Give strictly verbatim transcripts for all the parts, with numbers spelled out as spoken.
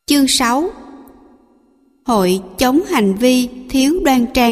Chương sáu. Hội chống hành vi thiếu đoan trang.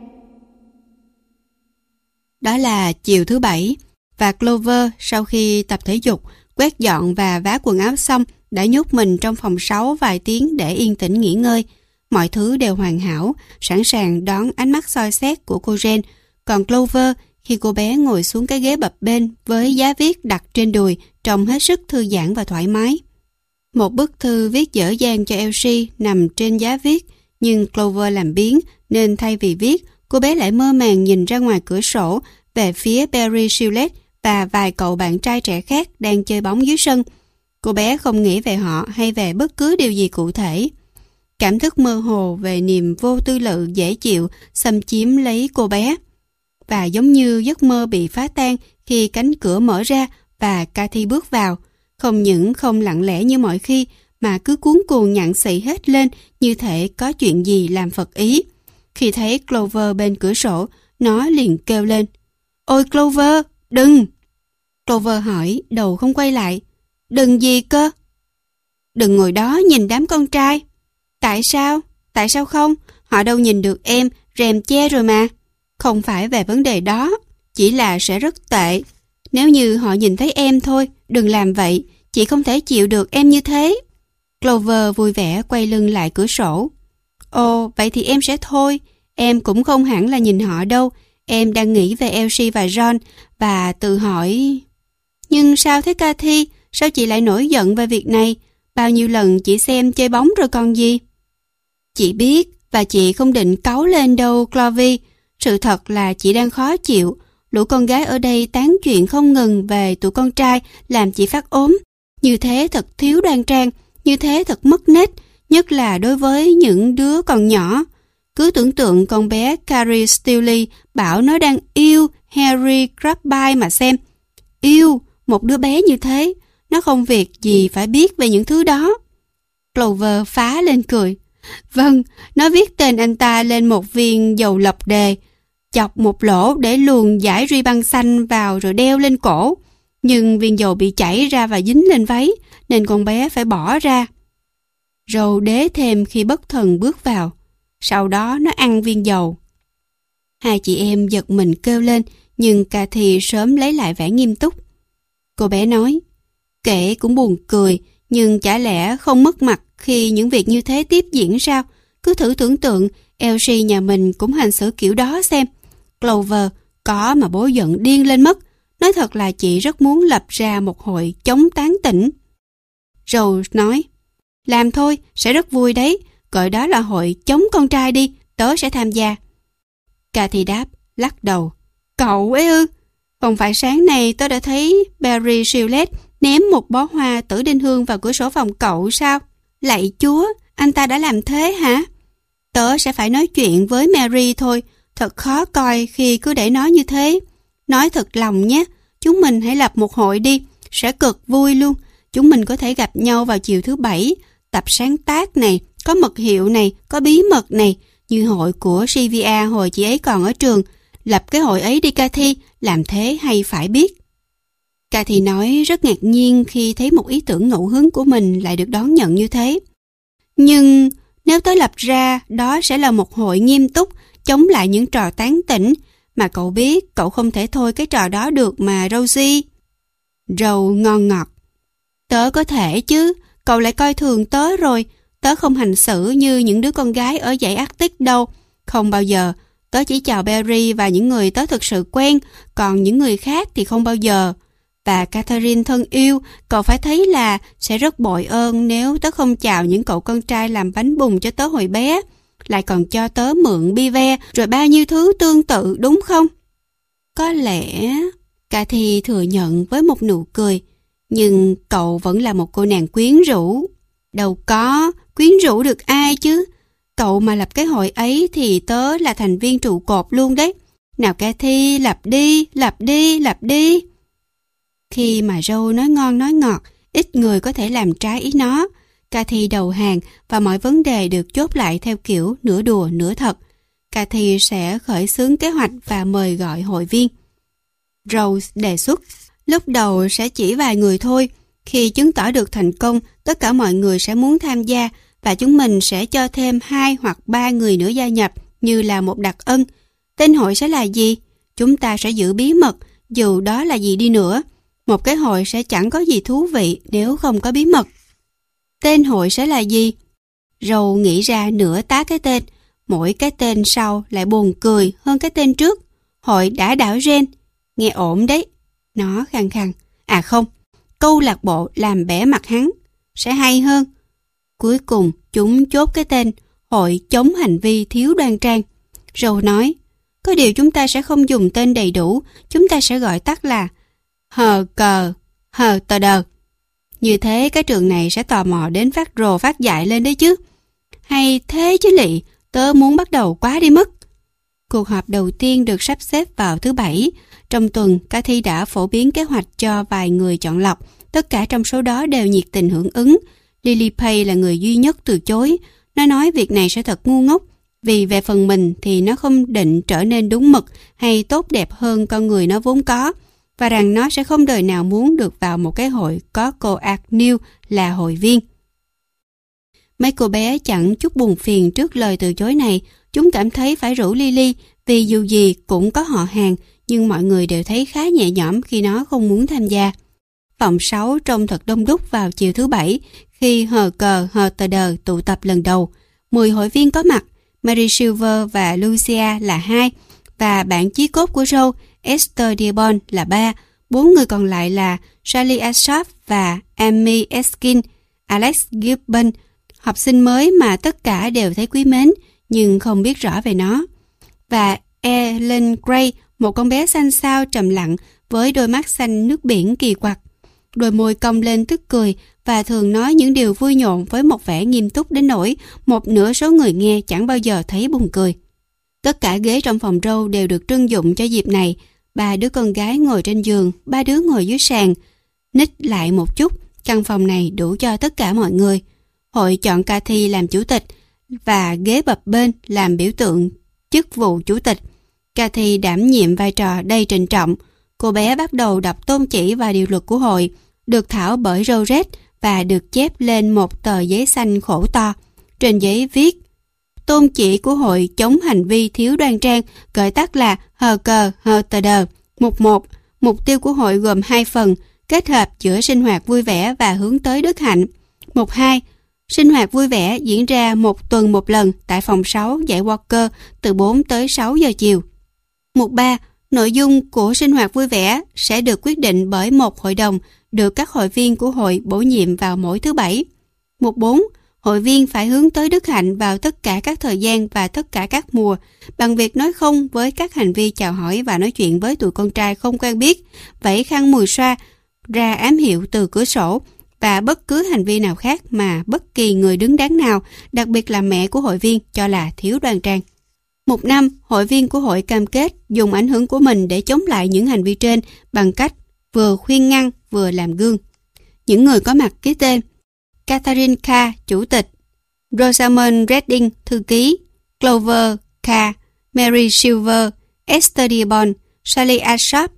Đó là chiều thứ bảy, và Clover sau khi tập thể dục, quét dọn và vá quần áo xong đã nhốt mình trong phòng sáu vài tiếng để yên tĩnh nghỉ ngơi. Mọi thứ đều hoàn hảo, sẵn sàng đón ánh mắt soi xét của cô Jane. Còn Clover, khi cô bé ngồi xuống cái ghế bập bênh với giá viết đặt trên đùi, trông hết sức thư giãn và thoải mái. Một bức thư viết dở dang cho Elsie nằm trên giá viết, nhưng Clover làm biếng nên thay vì viết, cô bé lại mơ màng nhìn ra ngoài cửa sổ về phía Barry Shillett và vài cậu bạn trai trẻ khác đang chơi bóng dưới sân. Cô bé không nghĩ về họ hay về bất cứ điều gì cụ thể. Cảm thức mơ hồ về niềm vô tư lự dễ chịu xâm chiếm lấy cô bé. Và giống như giấc mơ bị phá tan khi cánh cửa mở ra và Cathy bước vào, không những không lặng lẽ như mọi khi mà cứ cuống cuồng nhặng xị hết lên như thể có chuyện gì làm phật ý. Khi thấy Clover bên cửa sổ, nó liền kêu lên: "Ôi Clover, đừng!" Clover hỏi, đầu không quay lại: "Đừng gì cơ?" "Đừng ngồi đó nhìn đám con trai." "Tại sao? Tại sao không? Họ đâu nhìn được em, rèm che rồi mà." "Không phải về vấn đề đó, chỉ là sẽ rất tệ. Nếu như họ nhìn thấy em thôi, đừng làm vậy, chị không thể chịu được em như thế." Clover vui vẻ quay lưng lại cửa sổ. "Ồ, vậy thì em sẽ thôi. Em cũng không hẳn là nhìn họ đâu. Em đang nghĩ về Elsie và John và tự hỏi... Nhưng sao thế Cathy? Sao chị lại nổi giận về việc này? Bao nhiêu lần chị xem chơi bóng rồi còn gì?" "Chị biết, và chị không định cáu lên đâu, Clovy. Sự thật là chị đang khó chịu. Lũ con gái ở đây tán chuyện không ngừng về tụi con trai làm chị phát ốm. Như thế thật thiếu đoan trang, như thế thật mất nết, nhất là đối với những đứa còn nhỏ. Cứ tưởng tượng con bé Carrie Steele bảo nó đang yêu Harry Crabbe mà xem. Yêu một đứa bé như thế, nó không việc gì phải biết về những thứ đó." Clover phá lên cười. "Vâng, nó viết tên anh ta lên một viên dầu lọc đề, chọc một lỗ để luồn dải ruy băng xanh vào rồi đeo lên cổ. Nhưng viên dầu bị chảy ra và dính lên váy, nên con bé phải bỏ ra." Râu đế thêm khi bất thần bước vào. Sau đó nó ăn viên dầu. Hai chị em giật mình kêu lên, nhưng Cathy sớm lấy lại vẻ nghiêm túc. Cô bé nói: "Kể cũng buồn cười, nhưng chả lẽ không mất mặt khi những việc như thế tiếp diễn sao? Cứ thử tưởng tượng Elsie nhà mình cũng hành xử kiểu đó xem. Clover, có mà bố giận điên lên mất. Nói thật là chị rất muốn lập ra một hội chống tán tỉnh." Rose nói: "Làm thôi, sẽ rất vui đấy. Gọi đó là hội chống con trai đi, tớ sẽ tham gia." Cathy đáp, lắc đầu: "Cậu ấy ư? Không phải sáng nay tớ đã thấy Barry Shillett ném một bó hoa tử đinh hương vào cửa sổ phòng cậu sao? Lạy Chúa, anh ta đã làm thế hả? Tớ sẽ phải nói chuyện với Mary thôi. Thật khó coi khi cứ để nó như thế. Nói thật lòng nhé, chúng mình hãy lập một hội đi, sẽ cực vui luôn. Chúng mình có thể gặp nhau vào chiều thứ bảy, tập sáng tác này, có mật hiệu này, có bí mật này, như hội của Sylvia hồi chị ấy còn ở trường. Lập cái hội ấy đi Cathy, làm thế hay phải biết." Cathy nói rất ngạc nhiên khi thấy một ý tưởng ngẫu hứng của mình lại được đón nhận như thế. "Nhưng nếu tớ lập ra, đó sẽ là một hội nghiêm túc, chống lại những trò tán tỉnh, mà cậu biết cậu không thể thôi cái trò đó được mà Rosie." Râu ngon ngọt: "Tớ có thể chứ, cậu lại coi thường tớ rồi. Tớ không hành xử như những đứa con gái ở dãy Arctic đâu. Không bao giờ. Tớ chỉ chào Barry và những người tớ thực sự quen, còn những người khác thì không bao giờ. Và Catherine thân yêu, cậu phải thấy là sẽ rất bội ơn nếu tớ không chào những cậu con trai làm bánh bùng cho tớ hồi bé, lại còn cho tớ mượn bi ve rồi bao nhiêu thứ tương tự, đúng không?" "Có lẽ," Cathy thừa nhận với một nụ cười, "nhưng cậu vẫn là một cô nàng quyến rũ." "Đâu có, quyến rũ được ai chứ. Cậu mà lập cái hội ấy thì tớ là thành viên trụ cột luôn đấy. Nào Cathy, lập đi, lập đi, lập đi." Khi mà Râu nói ngon nói ngọt, ít người có thể làm trái ý nó. Cathy đầu hàng và mọi vấn đề được chốt lại theo kiểu nửa đùa nửa thật. Cathy sẽ khởi xướng kế hoạch và mời gọi hội viên. Rose đề xuất, lúc đầu sẽ chỉ vài người thôi. Khi chứng tỏ được thành công, tất cả mọi người sẽ muốn tham gia và chúng mình sẽ cho thêm hai hoặc ba người nữa gia nhập như là một đặc ân. Tên hội sẽ là gì? Chúng ta sẽ giữ bí mật, dù đó là gì đi nữa. Một cái hội sẽ chẳng có gì thú vị nếu không có bí mật. Tên hội sẽ là gì? Râu nghĩ ra nửa tá cái tên, mỗi cái tên sau lại buồn cười hơn cái tên trước. Hội đã đảo ren. Nghe ổn đấy. Nó khăng khăng. À không, câu lạc bộ làm bẽ mặt hắn. Sẽ hay hơn. Cuối cùng chúng chốt cái tên Hội chống hành vi thiếu đoan trang. Râu nói, có điều chúng ta sẽ không dùng tên đầy đủ, chúng ta sẽ gọi tắt là hờ cờ, hờ tờ đờ. Như thế cái trường này sẽ tò mò đến phát rồ phát dại lên đấy chứ. Hay thế chứ lị, tớ muốn bắt đầu quá đi mất. Cuộc họp đầu tiên được sắp xếp vào thứ Bảy. Trong tuần, Cathy đã phổ biến kế hoạch cho vài người chọn lọc. Tất cả trong số đó đều nhiệt tình hưởng ứng. Lily Page là người duy nhất từ chối. Nó nói việc này sẽ thật ngu ngốc, vì về phần mình thì nó không định trở nên đúng mực hay tốt đẹp hơn con người nó vốn có, và rằng nó sẽ không đời nào muốn được vào một cái hội có cô Agnew là hội viên. Mấy cô bé chẳng chút buồn phiền trước lời từ chối này. Chúng cảm thấy phải rủ Lily vì dù gì cũng có họ hàng, nhưng mọi người đều thấy khá nhẹ nhõm khi nó không muốn tham gia. Phòng sáu trông thật đông đúc vào chiều thứ Bảy khi hờ cờ hờ tờ đờ tụ tập lần đầu. Mười hội viên có mặt, Mary Silver và Lucia là hai, và bạn chí cốt của Joe, Esther Dearborn là ba. Bốn người còn lại là Charlie Ashford và Amy Eskin, Alex Gibbon, học sinh mới mà tất cả đều thấy quý mến nhưng không biết rõ về nó, và Ellen Gray, một con bé xanh xao trầm lặng với đôi mắt xanh nước biển kỳ quặc, đôi môi cong lên tức cười và thường nói những điều vui nhộn với một vẻ nghiêm túc đến nỗi một nửa số người nghe chẳng bao giờ thấy buồn cười. Tất cả ghế trong phòng Râu đều được trưng dụng cho dịp này. Ba đứa con gái ngồi trên giường, ba đứa ngồi dưới sàn. Ních lại một chút, căn phòng này đủ cho tất cả mọi người. Hội chọn Cathy làm chủ tịch và ghế bập bên làm biểu tượng chức vụ chủ tịch. Cathy đảm nhiệm vai trò đầy trịnh trọng. Cô bé bắt đầu đọc tôn chỉ và điều luật của hội, được thảo bởi Rosette và được chép lên một tờ giấy xanh khổ to. Trên giấy viết: tôn chỉ của hội chống hành vi thiếu đoan trang, gọi tắt là hờ cờ hờ tờ đờ. Mục một. Mục tiêu của hội gồm hai phần, kết hợp giữa sinh hoạt vui vẻ và hướng tới đức hạnh. Mục hai. Sinh hoạt vui vẻ diễn ra một tuần một lần tại phòng sáu dãy Walker từ bốn tới sáu giờ chiều. Mục ba. Nội dung của sinh hoạt vui vẻ sẽ được quyết định bởi một hội đồng được các hội viên của hội bổ nhiệm vào mỗi thứ Bảy. Mục bốn. Hội viên phải hướng tới đức hạnh vào tất cả các thời gian và tất cả các mùa bằng việc nói không với các hành vi chào hỏi và nói chuyện với tụi con trai không quen biết, vẫy khăn mùi xoa, ra ám hiệu từ cửa sổ và bất cứ hành vi nào khác mà bất kỳ người đứng đắn nào, đặc biệt là mẹ của hội viên, cho là thiếu đoan trang. Mục năm. Hội viên của hội cam kết dùng ảnh hưởng của mình để chống lại những hành vi trên bằng cách vừa khuyên ngăn vừa làm gương. Những người có mặt ký tên: Catherine K, chủ tịch; Rosamond Redding, thư ký; Clover K, Mary Silver, Esther Dearborn, Charlie Ashford,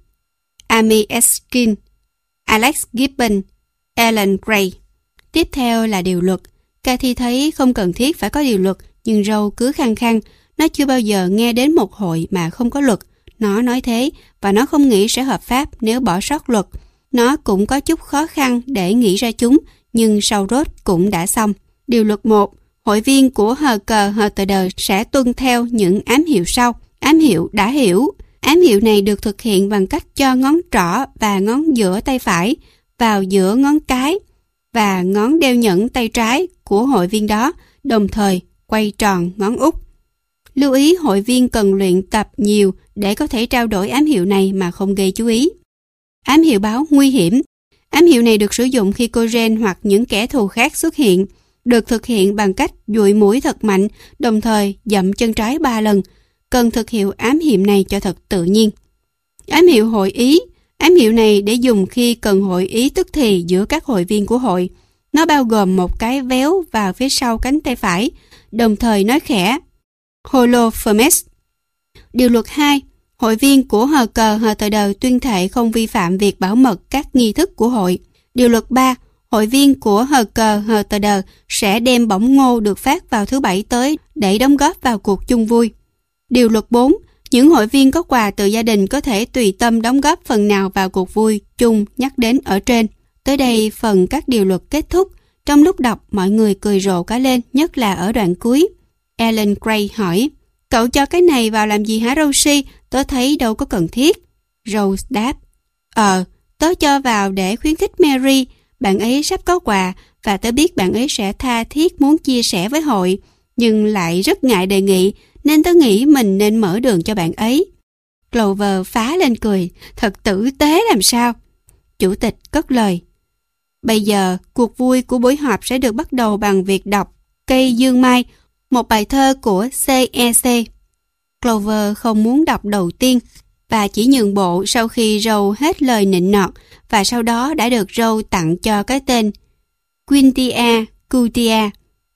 Amy Eskin, Alex Gibbon, Ellen Gray. Tiếp theo là điều luật. Cathy thấy không cần thiết phải có điều luật, nhưng Râu cứ khăng khăng. Nó chưa bao giờ nghe đến một hội mà không có luật. Nó nói thế, và nó không nghĩ sẽ hợp pháp nếu bỏ sót luật. Nó cũng có chút khó khăn để nghĩ ra chúng, nhưng sau rốt cũng đã xong. Điều luật một. Hội viên của hờ cờ hờ tờ đờ sẽ tuân theo những ám hiệu sau. Ám hiệu đã hiểu. Ám hiệu này được thực hiện bằng cách cho ngón trỏ và ngón giữa tay phải vào giữa ngón cái và ngón đeo nhẫn tay trái của hội viên đó, đồng thời quay tròn ngón út. Lưu ý hội viên cần luyện tập nhiều để có thể trao đổi ám hiệu này mà không gây chú ý. Ám hiệu báo nguy hiểm. Ám hiệu này được sử dụng khi cô Jen hoặc những kẻ thù khác xuất hiện, được thực hiện bằng cách dụi mũi thật mạnh, đồng thời dậm chân trái ba lần. Cần thực hiện ám hiệu này cho thật tự nhiên. Ám hiệu hội ý. Ám hiệu này để dùng khi cần hội ý tức thì giữa các hội viên của hội. Nó bao gồm một cái véo vào phía sau cánh tay phải, đồng thời nói khẽ Holo Firmes. Điều luật hai. Hội viên của hờ cờ hờ tờ đờ tuyên thệ không vi phạm việc bảo mật các nghi thức của hội. Điều luật ba. Hội viên của hờ cờ hờ tờ đờ sẽ đem bỏng ngô được phát vào thứ bảy tới để đóng góp vào cuộc chung vui. Điều luật bốn. Những hội viên có quà từ gia đình có thể tùy tâm đóng góp phần nào vào cuộc vui chung nhắc đến ở trên. Tới đây phần các điều luật kết thúc. Trong lúc đọc, mọi người cười rộ cả lên, nhất là ở đoạn cuối. Ellen Gray hỏi, cậu cho cái này vào làm gì hả Rosie? Tớ thấy đâu có cần thiết. Rose đáp, Ờ, tớ cho vào để khuyến khích Mary. Bạn ấy sắp có quà và tớ biết bạn ấy sẽ tha thiết muốn chia sẻ với hội, nhưng lại rất ngại đề nghị, nên tớ nghĩ mình nên mở đường cho bạn ấy. Clover phá lên cười, thật tử tế làm sao. Chủ tịch cất lời, bây giờ cuộc vui của buổi họp sẽ được bắt đầu bằng việc đọc Cây Dương Mai, một bài thơ của xê e xê. Clover không muốn đọc đầu tiên và chỉ nhượng bộ sau khi Rose hết lời nịnh nọt, và sau đó đã được Rose tặng cho cái tên Quintia Cutia.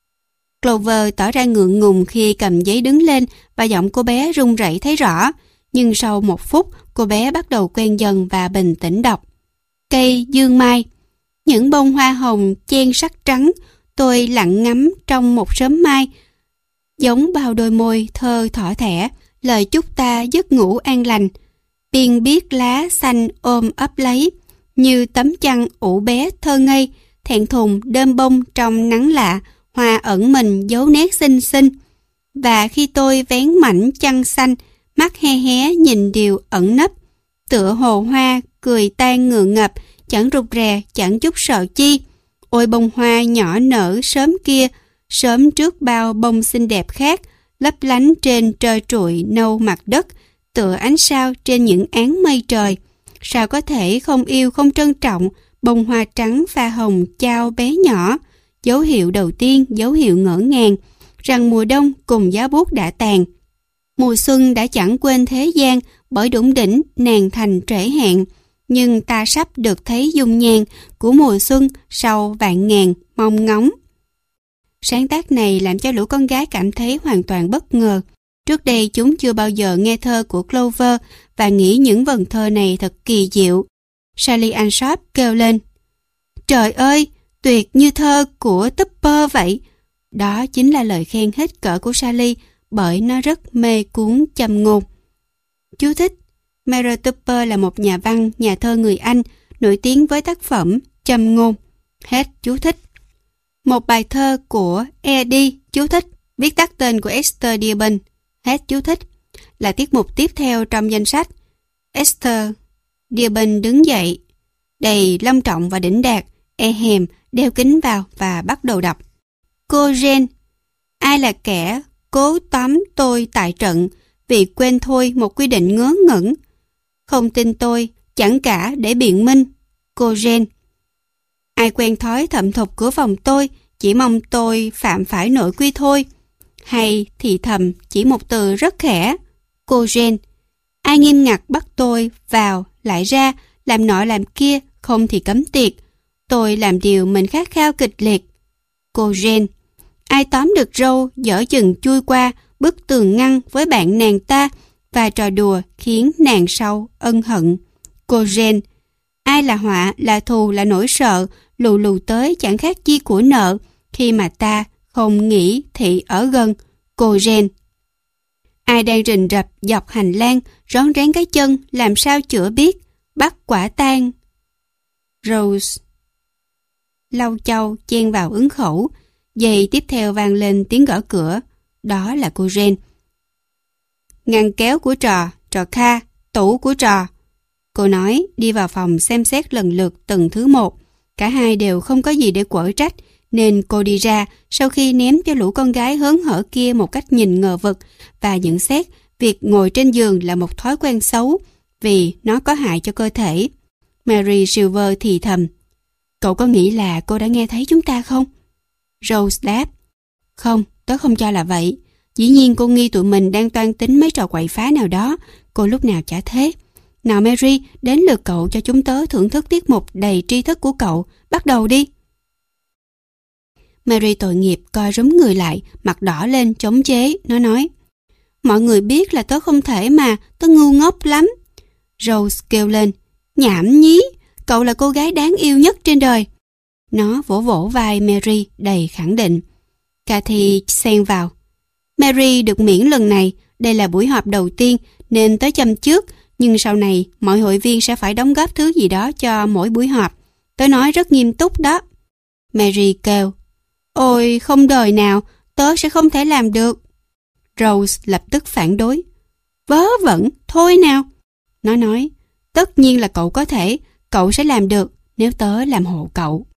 Clover tỏ ra ngượng ngùng khi cầm giấy đứng lên và giọng cô bé run rẩy thấy rõ, nhưng sau một phút cô bé bắt đầu quen dần và bình tĩnh đọc. Cây dương mai, những bông hoa hồng chen sắc trắng, tôi lặng ngắm trong một sớm mai, giống bao đôi môi thơ thỏ thẻ, lời chúc ta giấc ngủ an lành. Biên biết lá xanh ôm ấp lấy, như tấm chăn ủ bé thơ ngây, thẹn thùng đơm bông trong nắng lạ, hoa ẩn mình dấu nét xinh xinh. Và khi tôi vén mảnh chăn xanh, mắt he hé nhìn điều ẩn nấp, tựa hồ hoa cười tan ngượng ngập, chẳng rụt rè, chẳng chút sợ chi. Ôi bông hoa nhỏ nở sớm kia, sớm trước bao bông xinh đẹp khác, lấp lánh trên trơ trụi nâu mặt đất, tựa ánh sao trên những áng mây trời. Sao có thể không yêu không trân trọng bông hoa trắng pha hồng chao bé nhỏ, dấu hiệu đầu tiên, dấu hiệu ngỡ ngàng rằng mùa đông cùng giá buốt đã tàn. Mùa xuân đã chẳng quên thế gian, bởi đủng đỉnh nàng thành trễ hẹn, nhưng ta sắp được thấy dung nhan của mùa xuân sau vạn ngàn mong ngóng. Sáng tác này làm cho lũ con gái cảm thấy hoàn toàn bất ngờ. Trước đây chúng chưa bao giờ nghe thơ của Clover và nghĩ những vần thơ này thật kỳ diệu. Sally Ann Sharp kêu lên, trời ơi, tuyệt như thơ của Tupper vậy. Đó chính là lời khen hết cỡ của Sally, bởi nó rất mê cuốn châm ngôn. Chú thích: Mary Tupper là một nhà văn, nhà thơ người Anh, nổi tiếng với tác phẩm châm ngôn. Hết chú thích. Một bài thơ của Eddie, chú thích, viết tắt tên của Esther Dearborn. Hết chú thích. Là tiết mục tiếp theo trong danh sách. Esther Dearborn đứng dậy, đầy long trọng và đỉnh đạt, e hèm, đeo kính vào và bắt đầu đọc. Cô Jane, ai là kẻ cố tóm tôi tại trận vì quên thôi một quy định ngớ ngẩn? Không tin tôi, chẳng cả để biện minh. Cô Jane, ai quen thói thẩm thục cửa phòng tôi, chỉ mong tôi phạm phải nội quy thôi. Hay thì thầm chỉ một từ rất khẽ. Cô Jane, ai nghiêm ngặt bắt tôi vào lại ra, làm nọ làm kia, không thì cấm tiệc. Tôi làm điều mình khát khao kịch liệt. Cô Jane, ai tóm được râu dở chừng chui qua bức tường ngăn với bạn nàng ta và trò đùa khiến nàng sau ân hận. Cô Jane, ai là họa, là thù, là nỗi sợ, lù lù tới chẳng khác chi của nợ khi mà ta không nghĩ thị ở gần. Cô Jane, ai đang rình rập dọc hành lang, rón rén cái chân, làm sao chữa biết, bắt quả tang. Rose lau chau chen vào ứng khẩu. Giây tiếp theo vang lên tiếng gõ cửa. Đó là cô Jane. Ngăn kéo của trò, trò Kha, tủ của trò. Cô nói, đi vào phòng xem xét lần lượt từng thứ một. Cả hai đều không có gì để quở trách, nên cô đi ra sau khi ném cho lũ con gái hớn hở kia một cách nhìn ngờ vực và nhận xét việc ngồi trên giường là một thói quen xấu vì nó có hại cho cơ thể. Mary Silver thì thầm, cậu có nghĩ là cô đã nghe thấy chúng ta không? Rose đáp, không, tớ không cho là vậy. Dĩ nhiên cô nghi tụi mình đang toan tính mấy trò quậy phá nào đó. Cô lúc nào chả thế. Nào Mary, đến lượt cậu cho chúng tớ thưởng thức tiết mục đầy tri thức của cậu. Bắt đầu đi. Mary tội nghiệp co rúm người lại, mặt đỏ lên chống chế. Nó nói, mọi người biết là tớ không thể mà, tớ ngu ngốc lắm. Rose kêu lên, nhảm nhí, cậu là cô gái đáng yêu nhất trên đời. Nó vỗ vỗ vai Mary đầy khẳng định. Cathy xen vào. Mary được miễn lần này, đây là buổi họp đầu tiên nên tớ châm trước, nhưng sau này mọi hội viên sẽ phải đóng góp thứ gì đó cho mỗi buổi họp. Tớ nói rất nghiêm túc đó. Mary kêu. Ôi không đời nào, tớ sẽ không thể làm được. Rose lập tức phản đối. Vớ vẩn, thôi nào. Nó nói, tất nhiên là cậu có thể, cậu sẽ làm được nếu tớ làm hộ cậu.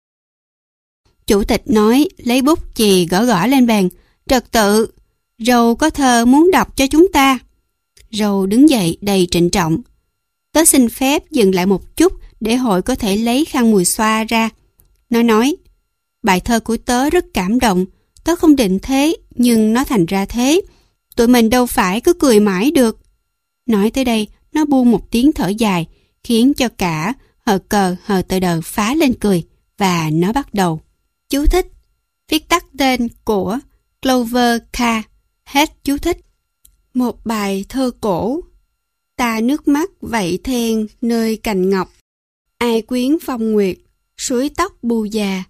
Chủ tịch nói, lấy bút chì gõ gõ lên bàn. Trật tự, Rose có thơ muốn đọc cho chúng ta. Rose đứng dậy đầy trịnh trọng. Tớ xin phép dừng lại một chút để hội có thể lấy khăn mùi xoa ra. Nó nói, bài thơ của tớ rất cảm động, tớ không định thế, nhưng nó thành ra thế. Tụi mình đâu phải cứ cười mãi được. Nói tới đây, nó buông một tiếng thở dài, khiến cho cả hờ cờ hờ tờ đờ phá lên cười, và nó bắt đầu. Chú thích, viết tắt tên của Clover K. Hết chú thích. Một bài thơ cổ. Ta nước mắt vậy then nơi cành ngọc, ai quyến phong nguyệt, suối tóc bu già.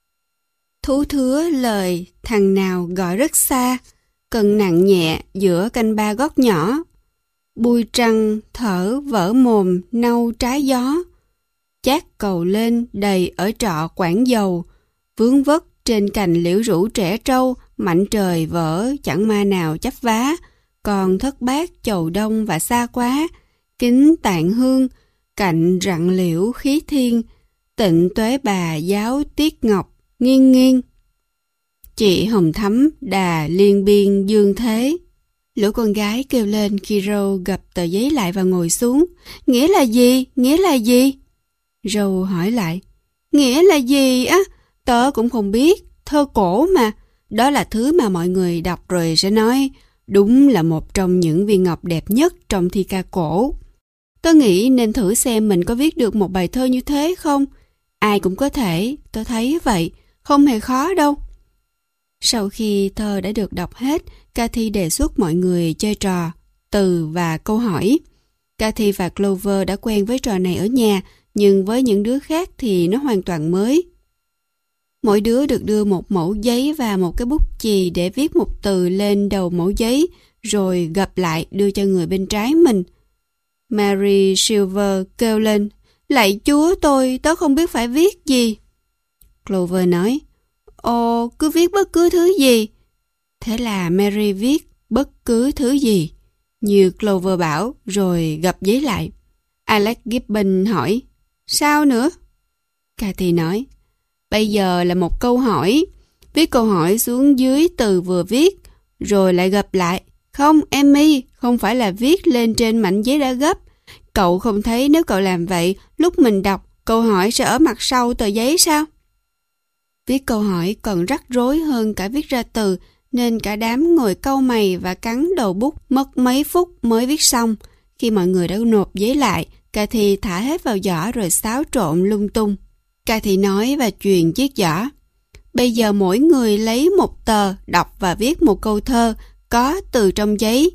Thú thứa lời thằng nào gọi rất xa, cần nặng nhẹ giữa canh ba gót nhỏ. Bui trăng thở vỡ mồm nâu trái gió, chát cầu lên đầy ở trọ quảng dầu, vướng vất trên cành liễu rủ trẻ trâu, mạnh trời vỡ chẳng ma nào chấp vá, còn thất bát chầu đông và xa quá, kính tạng hương, cạnh rặng liễu khí thiên, tịnh tuế bà giáo tiết ngọc, nghiêng nghiêng. Chị hồng thắm đà liên biên dương thế. Lũ con gái kêu lên khi Rose gập tờ giấy lại và ngồi xuống. Nghĩa là gì? Nghĩa là gì? Rose hỏi lại. Nghĩa là gì á? Tớ cũng không biết. Thơ cổ mà. Đó là thứ mà mọi người đọc rồi sẽ nói. Đúng là một trong những viên ngọc đẹp nhất trong thi ca cổ. Tớ nghĩ nên thử xem mình có viết được một bài thơ như thế không? Ai cũng có thể. Tớ thấy vậy. Không hề khó đâu. Sau khi thơ đã được đọc hết, Cathy đề xuất mọi người chơi trò, từ và câu hỏi. Cathy và Clover đã quen với trò này ở nhà, nhưng với những đứa khác thì nó hoàn toàn mới. Mỗi đứa được đưa một mẩu giấy và một cái bút chì để viết một từ lên đầu mẩu giấy, rồi gập lại đưa cho người bên trái mình. Mary Silver kêu lên, lạy Chúa tôi, tớ không biết phải viết gì. Clover nói, ồ, cứ viết bất cứ thứ gì. Thế là Mary viết bất cứ thứ gì, như Clover bảo, rồi gập giấy lại. Alex Gibbon hỏi, sao nữa? Cathy nói, bây giờ là một câu hỏi. Viết câu hỏi xuống dưới từ vừa viết, rồi lại gập lại. Không, Emmy, không phải là viết lên trên mảnh giấy đã gấp. Cậu không thấy nếu cậu làm vậy, lúc mình đọc, câu hỏi sẽ ở mặt sau tờ giấy sao? Viết câu hỏi còn rắc rối hơn cả viết ra từ, nên cả đám ngồi cau mày và cắn đầu bút mất mấy phút mới viết xong. Khi mọi người đã nộp giấy lại, Cathy thả hết vào giỏ rồi xáo trộn lung tung. Cathy nói và truyền chiếc giỏ. Bây giờ mỗi người lấy một tờ, đọc và viết một câu thơ có từ trong giấy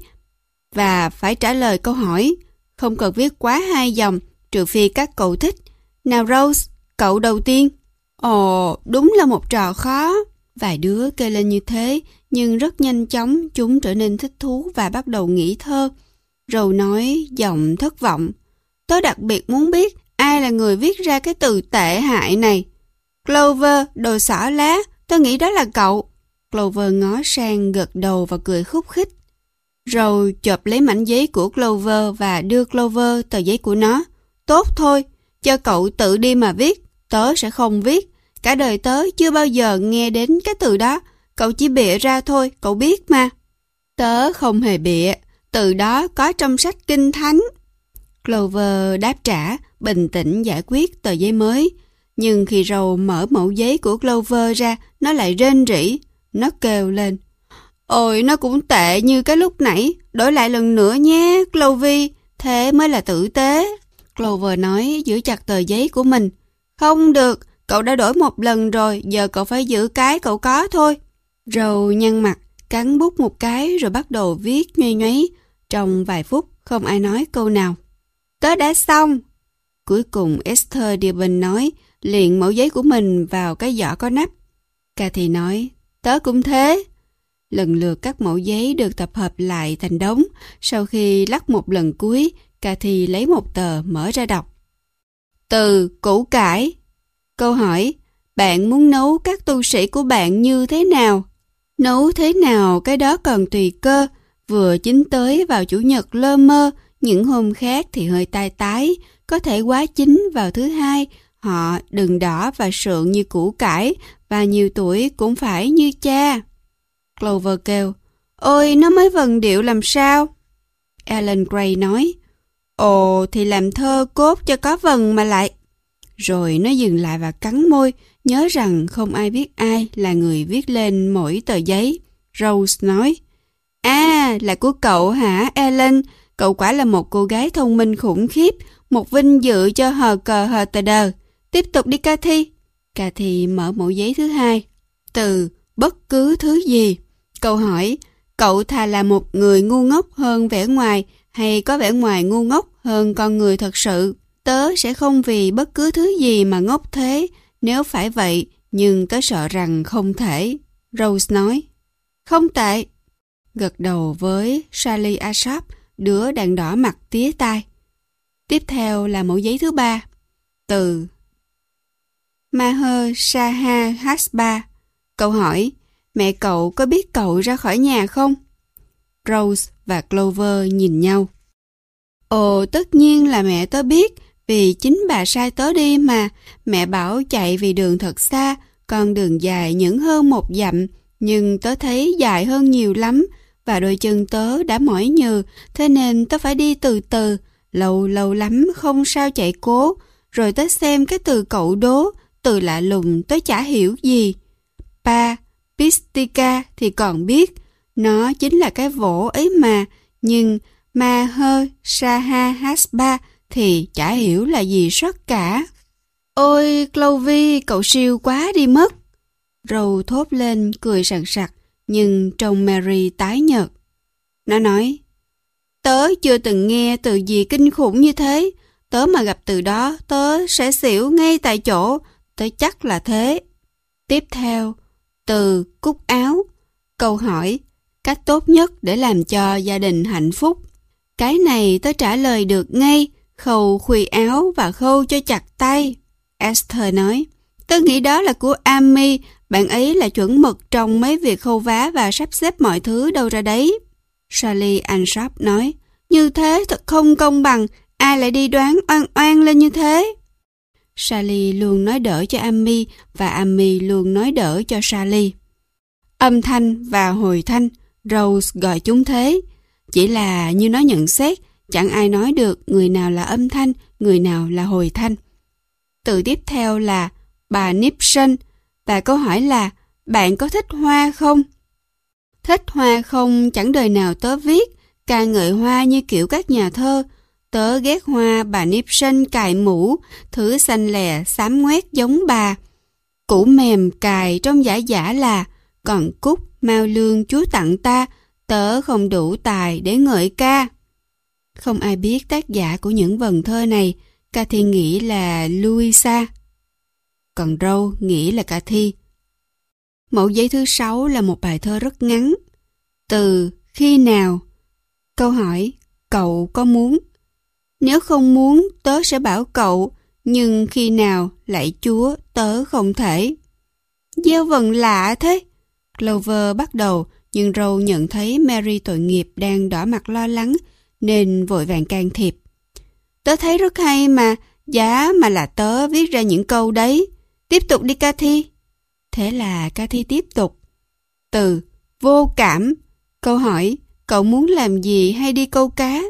và phải trả lời câu hỏi. Không cần viết quá hai dòng, trừ phi các cậu thích. Nào Rose, cậu đầu tiên. Ồ, đúng là một trò khó. Vài đứa kêu lên như thế, nhưng rất nhanh chóng chúng trở nên thích thú và bắt đầu nghĩ thơ. Rồi nói giọng thất vọng. Tớ đặc biệt muốn biết ai là người viết ra cái từ tệ hại này. Clover, đồ xỏ lá, tớ nghĩ đó là cậu. Clover ngó sang gật đầu và cười khúc khích. Rồi chộp lấy mảnh giấy của Clover và đưa Clover tờ giấy của nó. Tốt thôi, cho cậu tự đi mà viết, tớ sẽ không viết. Cả đời tớ chưa bao giờ nghe đến cái từ đó, cậu chỉ bịa ra thôi, cậu biết mà. Tớ không hề bịa, từ đó có trong sách Kinh Thánh. Clover đáp trả, bình tĩnh giải quyết tờ giấy mới. Nhưng khi Rose mở mẩu giấy của Clover ra, nó lại rên rỉ. Nó kêu lên. Ôi, nó cũng tệ như cái lúc nãy. Đổi lại lần nữa nhé, Clovy. Thế mới là tử tế. Clover nói giữ chặt tờ giấy của mình. Không được, cậu đã đổi một lần rồi, giờ cậu phải giữ cái cậu có thôi. Rose nhăn mặt, cắn bút một cái rồi bắt đầu viết nhoay nhoáy. Trong vài phút, không ai nói câu nào. Tớ đã xong. Cuối cùng Esther Dibben nói, liền mẩu giấy của mình vào cái giỏ có nắp. Cathy nói, tớ cũng thế. Lần lượt các mẩu giấy được tập hợp lại thành đống. Sau khi lắc một lần cuối, Cathy lấy một tờ mở ra đọc. Từ củ cải. Câu hỏi, bạn muốn nấu các tu sĩ của bạn như thế nào? Nấu thế nào cái đó còn tùy cơ, vừa chín tới vào chủ nhật lơ mơ, những hôm khác thì hơi tai tái, có thể quá chín vào thứ hai, họ đừng đỏ và sượng như củ cải, và nhiều tuổi cũng phải như cha. Clover kêu, ôi nó mới vần điệu làm sao? Ellen Gray nói, ồ thì làm thơ cốt cho có vần mà lại. Rồi nó dừng lại và cắn môi, nhớ rằng không ai biết ai là người viết lên mỗi tờ giấy. Rose nói, à, là của cậu hả Ellen? Cậu quả là một cô gái thông minh khủng khiếp, một vinh dự cho hờ cờ hờ tờ đờ. Tiếp tục đi Cathy. Cathy mở mẩu giấy thứ hai. Từ bất cứ thứ gì. Câu hỏi, cậu thà là một người ngu ngốc hơn vẻ ngoài hay có vẻ ngoài ngu ngốc hơn con người thật sự? Tớ sẽ không vì bất cứ thứ gì mà ngốc thế, nếu phải vậy, nhưng tớ sợ rằng không thể. Rose nói, không tệ. Gật đầu với Charlie Ashop, đứa đàn đỏ mặt tía tai. Tiếp theo là mẩu giấy thứ ba. Từ Maher Shaha Hasba. Câu hỏi, mẹ cậu có biết cậu ra khỏi nhà không? Rose và Clover nhìn nhau. Ồ, tất nhiên là mẹ tớ biết, vì chính bà sai tớ đi mà. Mẹ bảo chạy vì đường thật xa, con đường dài những hơn một dặm, nhưng tớ thấy dài hơn nhiều lắm, và đôi chân tớ đã mỏi nhừ, thế nên tớ phải đi từ từ, lâu lâu lắm không sao chạy cố. Rồi tớ xem cái từ cậu đố, từ lạ lùng tớ chả hiểu gì. Pa, pistica thì còn biết, nó chính là cái vỗ ấy mà, nhưng Maher Shaha Hasba thì chả hiểu là gì sót cả. Ôi Clovy, cậu siêu quá đi mất. Râu thốt lên cười sằng sặc, nhưng trông Mary tái nhợt. Nó nói, tớ chưa từng nghe từ gì kinh khủng như thế. Tớ mà gặp từ đó, tớ sẽ xỉu ngay tại chỗ. Tớ chắc là thế. Tiếp theo, từ cúc áo. Câu hỏi, cách tốt nhất để làm cho gia đình hạnh phúc. Cái này tớ trả lời được ngay, khâu khuy áo và khâu cho chặt tay. Esther nói, tớ nghĩ đó là của Amy, bạn ấy là chuẩn mực trong mấy việc khâu vá và sắp xếp mọi thứ đâu ra đấy. Charlie Ansop nói, như thế thật không công bằng, ai lại đi đoán oan oan lên như thế. Charlie luôn nói đỡ cho Amy và Amy luôn nói đỡ cho Charlie. Âm thanh và hồi thanh, Rose gọi chúng thế. Chỉ là như nó nhận xét, chẳng ai nói được người nào là âm thanh, người nào là hồi thanh. Từ tiếp theo là bà Nipson, và câu hỏi là bạn có thích hoa không? Thích hoa không chẳng đời nào tớ viết, ca ngợi hoa như kiểu các nhà thơ. Tớ ghét hoa bà Nipson cài mũ, thứ xanh lè xám ngoét giống bà. Củ mềm cài trong giả giả là, còn cúc Mao Lương Chúa tặng ta, tớ không đủ tài để ngợi ca. Không ai biết tác giả của những vần thơ này, Cathy nghĩ là Louisa, còn Râu nghĩ là Cathy. Mẫu giấy thứ sáu là một bài thơ rất ngắn. Từ khi nào? Câu hỏi, cậu có muốn? Nếu không muốn, tớ sẽ bảo cậu, nhưng khi nào, lạy Chúa, tớ không thể. Gieo vần lạ thế. Clover bắt đầu, nhưng Râu nhận thấy Mary tội nghiệp đang đỏ mặt lo lắng, nên vội vàng can thiệp. Tớ thấy rất hay mà, giá mà là tớ viết ra những câu đấy. Tiếp tục đi Cathy. Thế là Cathy tiếp tục. Từ vô cảm. Câu hỏi, cậu muốn làm gì hay đi câu cá?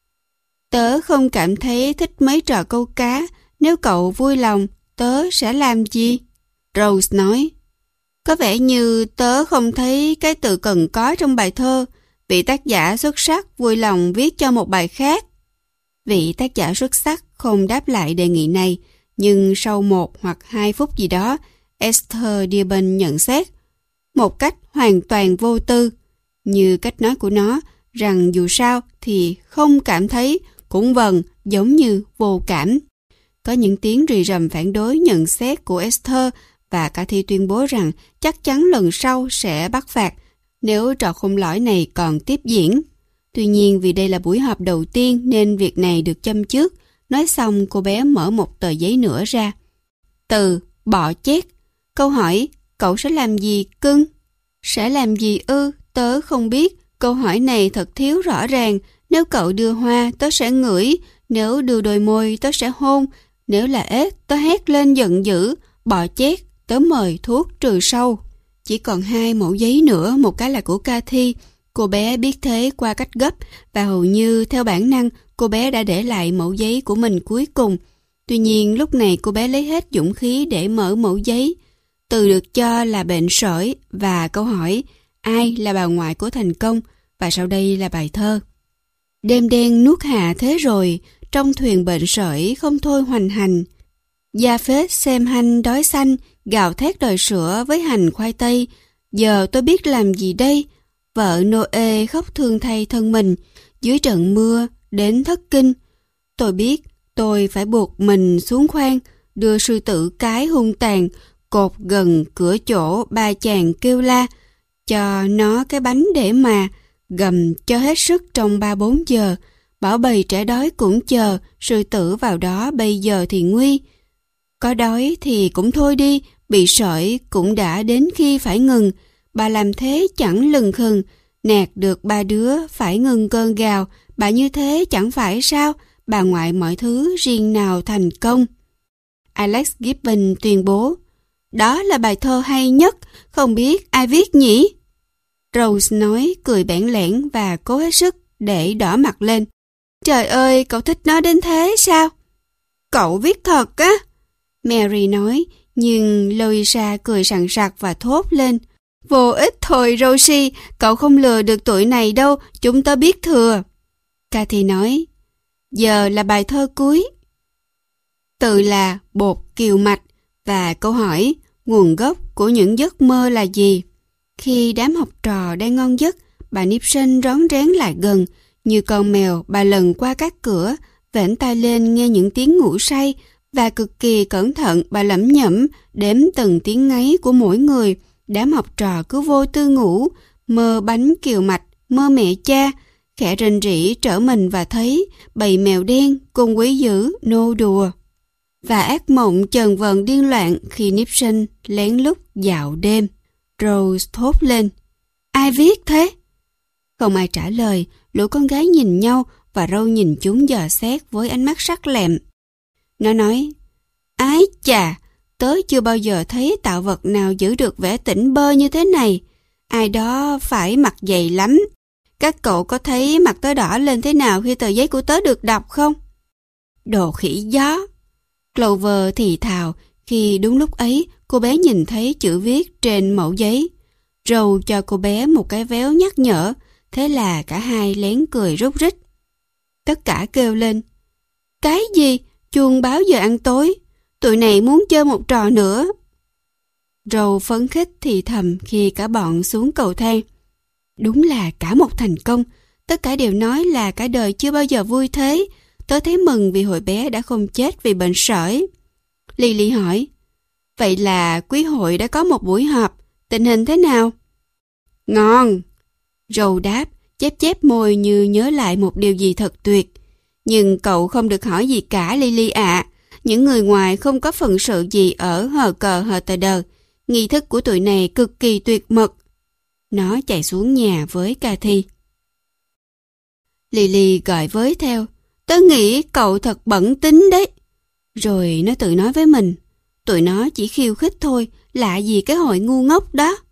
Tớ không cảm thấy thích mấy trò câu cá. Nếu cậu vui lòng, tớ sẽ làm gì? Rose nói. Có vẻ như tớ không thấy cái từ cần có trong bài thơ. Vị tác giả xuất sắc vui lòng viết cho một bài khác. Vị tác giả xuất sắc không đáp lại đề nghị này, nhưng sau một hoặc hai phút gì đó, Esther Dearborn nhận xét, một cách hoàn toàn vô tư, như cách nói của nó, rằng dù sao thì không cảm thấy cũng vần giống như vô cảm. Có những tiếng rì rầm phản đối nhận xét của Esther và Cathy tuyên bố rằng chắc chắn lần sau sẽ bắt phạt nếu trò khôn lõi này còn tiếp diễn. Tuy nhiên vì đây là buổi họp đầu tiên nên việc này được châm trước. Nói xong cô bé mở một tờ giấy nữa ra. Từ bọ chét. Câu hỏi, cậu sẽ làm gì cưng? Sẽ làm gì ư? Tớ không biết. Câu hỏi này thật thiếu rõ ràng. Nếu cậu đưa hoa, tớ sẽ ngửi. Nếu đưa đôi môi, tớ sẽ hôn. Nếu là ếch, tớ hét lên giận dữ. Bọ chét, tớ mời thuốc trừ sâu. Chỉ còn hai mẩu giấy nữa, một cái là của Cathy. Cô bé biết thế qua cách gấp và hầu như theo bản năng cô bé đã để lại mẩu giấy của mình cuối cùng. Tuy nhiên lúc này cô bé lấy hết dũng khí để mở mẩu giấy. Từ được cho là bệnh sởi và câu hỏi ai là bà ngoại của thành công và sau đây là bài thơ. Đêm đen nuốt hạ thế rồi, trong thuyền bệnh sởi không thôi hoành hành. Gia phết xem hanh đói xanh, gào thét đòi sữa với hành khoai tây. Giờ tôi biết làm gì đây? Vợ Noe khóc thương thay thân mình, dưới trận mưa đến thất kinh. Tôi biết tôi phải buộc mình xuống khoang, đưa sư tử cái hung tàn, cột gần cửa chỗ ba chàng kêu la, cho nó cái bánh để mà, gầm cho hết sức trong ba bốn giờ, bảo bầy trẻ đói cũng chờ, sư tử vào đó bây giờ thì nguy. Có đói thì cũng thôi đi, bị sởi cũng đã đến khi phải ngừng, bà làm thế chẳng lừng khừng, nạt được ba đứa phải ngừng cơn gào, bà như thế chẳng phải sao, bà ngoại mọi thứ riêng nào thành công. Alex Gibbon tuyên bố, đó là bài thơ hay nhất, không biết ai viết nhỉ? Rose nói cười bẽn lẽn và cố hết sức để đỏ mặt lên. Trời ơi, cậu thích nó đến thế sao? Cậu viết thật á? Mary nói, nhưng Louisa cười sằng sặc và thốt lên. Vô ích thôi Rosie, cậu không lừa được tụi này đâu, chúng tớ biết thừa. Cathy nói, giờ là bài thơ cuối. Từ là bột kiều mạch và câu hỏi, nguồn gốc của những giấc mơ là gì? Khi đám học trò đang ngon giấc, bà Nipson rón rén lại gần, như con mèo bà lần qua các cửa, vểnh tai lên nghe những tiếng ngủ say, và cực kỳ cẩn thận bà lẩm nhẩm đếm từng tiếng ngáy của mỗi người. Đám học trò cứ vô tư ngủ, mơ bánh kiều mạch, mơ mẹ cha, khẽ rền rĩ trở mình và thấy bầy mèo đen cùng quý dữ nô đùa. Và ác mộng chờn vờn điên loạn khi Nipson lén lút dạo đêm. Rose thốt lên, ai viết thế? Không ai trả lời, lũ con gái nhìn nhau và Rose nhìn chúng dò xét với ánh mắt sắc lẹm. Nó nói, ái chà, tớ chưa bao giờ thấy tạo vật nào giữ được vẻ tỉnh bơ như thế này. Ai đó phải mặt dày lắm. Các cậu có thấy mặt tớ đỏ lên thế nào khi tờ giấy của tớ được đọc không? Đồ khỉ gió. Clover thì thào khi đúng lúc ấy cô bé nhìn thấy chữ viết trên mẩu giấy. Rose cho cô bé một cái véo nhắc nhở, thế là cả hai lén cười rúc rích. Tất cả kêu lên, cái gì? Chuông báo giờ ăn tối, tụi này muốn chơi một trò nữa. Rose phấn khích thì thầm khi cả bọn xuống cầu thang. Đúng là cả một thành công, tất cả đều nói là cả đời chưa bao giờ vui thế. Tớ thấy mừng vì hồi bé đã không chết vì bệnh sởi. Lily hỏi, vậy là quý hội đã có một buổi họp, tình hình thế nào? Ngon. Rose đáp, chép chép môi như nhớ lại một điều gì thật tuyệt. Nhưng cậu không được hỏi gì cả Lily ạ. Những người ngoài không có phận sự gì ở hờ cờ hờ tờ đờ. Nghi thức của tụi này cực kỳ tuyệt mật. Nó chạy xuống nhà với Cathy. Lily gọi với theo, tớ nghĩ cậu thật bẩn tính đấy. Rồi nó tự nói với mình, tụi nó chỉ khiêu khích thôi, lạ gì cái hội ngu ngốc đó.